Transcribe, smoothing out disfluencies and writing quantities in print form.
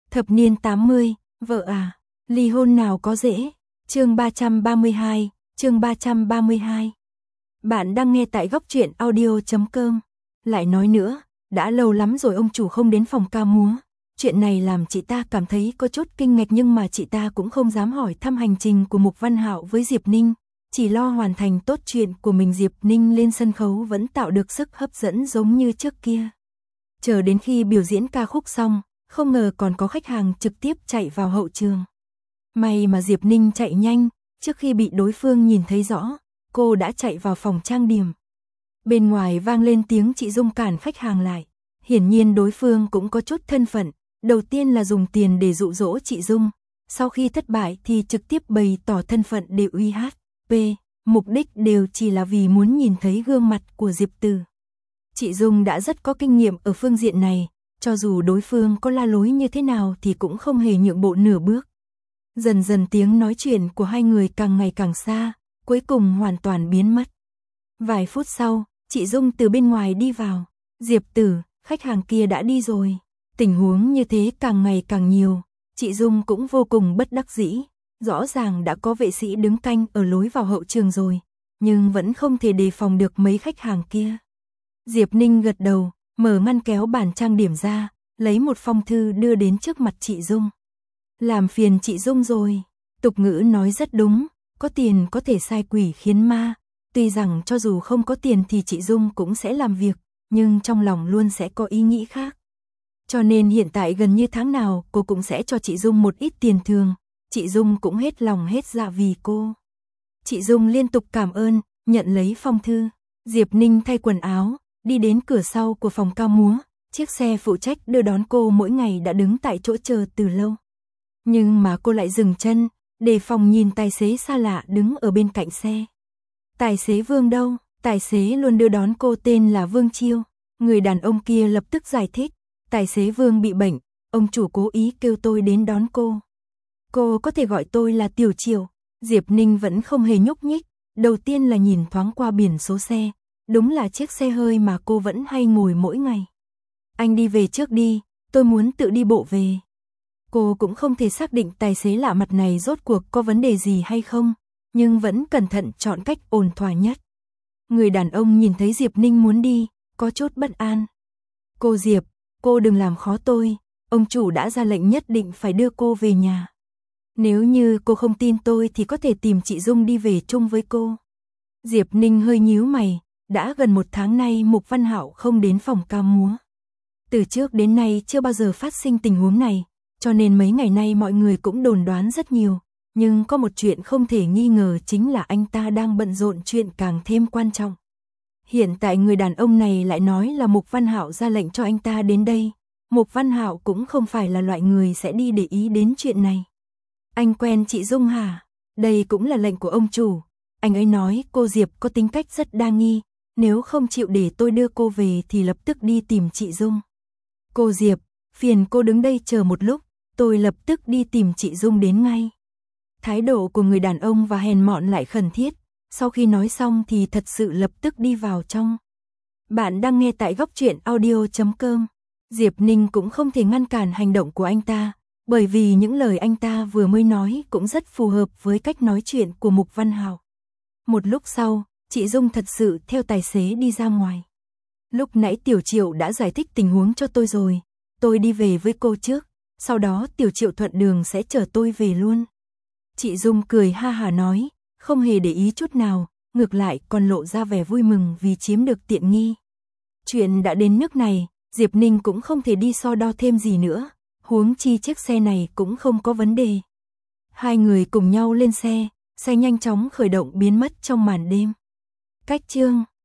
Thập niên 80, vợ à, ly hôn nào có dễ. Chương 332, chương 332. Bạn đang nghe tại góc truyện audio.com. Lại nói nữa, đã lâu lắm rồi ông chủ không đến phòng ca múa. Chuyện này làm chị ta cảm thấy có chút kinh ngạc, nhưng mà chị ta cũng không dám hỏi thăm hành trình của Mục Văn Hạo với Diệp Ninh, chỉ lo hoàn thành tốt chuyện của mình. Diệp Ninh lên sân khấu vẫn tạo được sức hấp dẫn giống như trước kia. Chờ đến khi biểu diễn ca khúc xong, không ngờ còn có khách hàng trực tiếp chạy vào hậu trường. May mà Diệp Ninh chạy nhanh, trước khi bị đối phương nhìn thấy rõ, cô đã chạy vào phòng trang điểm. Bên ngoài vang lên tiếng chị Dung cản khách hàng lại. Hiển nhiên đối phương cũng có chút thân phận, đầu tiên là dùng tiền để dụ dỗ chị Dung, sau khi thất bại thì trực tiếp bày tỏ thân phận để uy hiếp. Mục đích đều chỉ là vì muốn nhìn thấy gương mặt của Diệp Từ. Chị Dung đã rất có kinh nghiệm ở phương diện này, cho dù đối phương có la lối như thế nào thì cũng không hề nhượng bộ nửa bước. Dần dần tiếng nói chuyện của hai người càng ngày càng xa, cuối cùng hoàn toàn biến mất. Vài phút sau, chị Dung từ bên ngoài đi vào. Diệp Tử, khách hàng kia đã đi rồi. Tình huống như thế càng ngày càng nhiều, chị Dung cũng vô cùng bất đắc dĩ. Rõ ràng đã có vệ sĩ đứng canh ở lối vào hậu trường rồi, nhưng vẫn không thể đề phòng được mấy khách hàng kia. Diệp Ninh gật đầu, mở ngăn kéo bàn trang điểm ra, lấy một phong thư đưa đến trước mặt chị Dung. Làm phiền chị Dung rồi, tục ngữ nói rất đúng, có tiền có thể sai quỷ khiến ma. Tuy rằng cho dù không có tiền thì chị Dung cũng sẽ làm việc, nhưng trong lòng luôn sẽ có ý nghĩ khác. Cho nên hiện tại gần như tháng nào cô cũng sẽ cho chị Dung một ít tiền thường, chị Dung cũng hết lòng hết dạ vì cô. Chị Dung liên tục cảm ơn, nhận lấy phong thư. Diệp Ninh thay quần áo, đi đến cửa sau của phòng ca múa, chiếc xe phụ trách đưa đón cô mỗi ngày đã đứng tại chỗ chờ từ lâu. Nhưng mà cô lại dừng chân, đề phòng nhìn tài xế xa lạ đứng ở bên cạnh xe. Tài xế Vương đâu? Tài xế luôn đưa đón cô tên là Vương Chiêu. Người đàn ông kia lập tức giải thích, tài xế Vương bị bệnh, ông chủ cố ý kêu tôi đến đón cô. Cô có thể gọi tôi là Tiểu Chiêu. Diệp Ninh vẫn không hề nhúc nhích, đầu tiên là nhìn thoáng qua biển số xe, đúng là chiếc xe hơi mà cô vẫn hay ngồi mỗi ngày. Anh đi về trước đi, tôi muốn tự đi bộ về. Cô cũng không thể xác định tài xế lạ mặt này rốt cuộc có vấn đề gì hay không, nhưng vẫn cẩn thận chọn cách ổn thỏa nhất. Người đàn ông nhìn thấy Diệp Ninh muốn đi, có chút bất an. Cô Diệp, cô đừng làm khó tôi, ông chủ đã ra lệnh nhất định phải đưa cô về nhà. Nếu như cô không tin tôi thì có thể tìm chị Dung đi về chung với cô. Diệp Ninh hơi nhíu mày, đã gần 1 tháng nay Mục Văn Hạo không đến phòng ca múa. Từ trước đến nay chưa bao giờ phát sinh tình huống này, cho nên mấy ngày nay mọi người cũng đồn đoán rất nhiều. Nhưng có một chuyện không thể nghi ngờ chính là anh ta đang bận rộn chuyện càng thêm quan trọng. Hiện tại người đàn ông này lại nói là Mục Văn Hạo ra lệnh cho anh ta đến đây. Mục Văn Hạo cũng không phải là loại người sẽ đi để ý đến chuyện này. Anh quen chị Dung hả? Đây cũng là lệnh của ông chủ. Anh ấy nói cô Diệp có tính cách rất đa nghi, nếu không chịu để tôi đưa cô về thì lập tức đi tìm chị Dung. Cô Diệp, phiền cô đứng đây chờ một lúc, tôi lập tức đi tìm chị Dung đến ngay. Thái độ của người đàn ông và hèn mọn lại khẩn thiết, sau khi nói xong thì thật sự lập tức đi vào trong. Bạn đang nghe tại góc truyện audio.com. Diệp Ninh cũng không thể ngăn cản hành động của anh ta, bởi vì những lời anh ta vừa mới nói cũng rất phù hợp với cách nói chuyện của Mục Văn Hạo. Một lúc sau, chị Dung thật sự theo tài xế đi ra ngoài. Lúc nãy Tiểu Triệu đã giải thích tình huống cho tôi rồi, tôi đi về với cô trước, sau đó Tiểu Triệu thuận đường sẽ chở tôi về luôn. Chị Dung cười ha hả nói, không hề để ý chút nào, ngược lại còn lộ ra vẻ vui mừng vì chiếm được tiện nghi. Chuyện đã đến nước này, Diệp Ninh cũng không thể đi so đo thêm gì nữa, huống chi chiếc xe này cũng không có vấn đề. Hai người cùng nhau lên xe, xe nhanh chóng khởi động biến mất trong màn đêm. Cách chương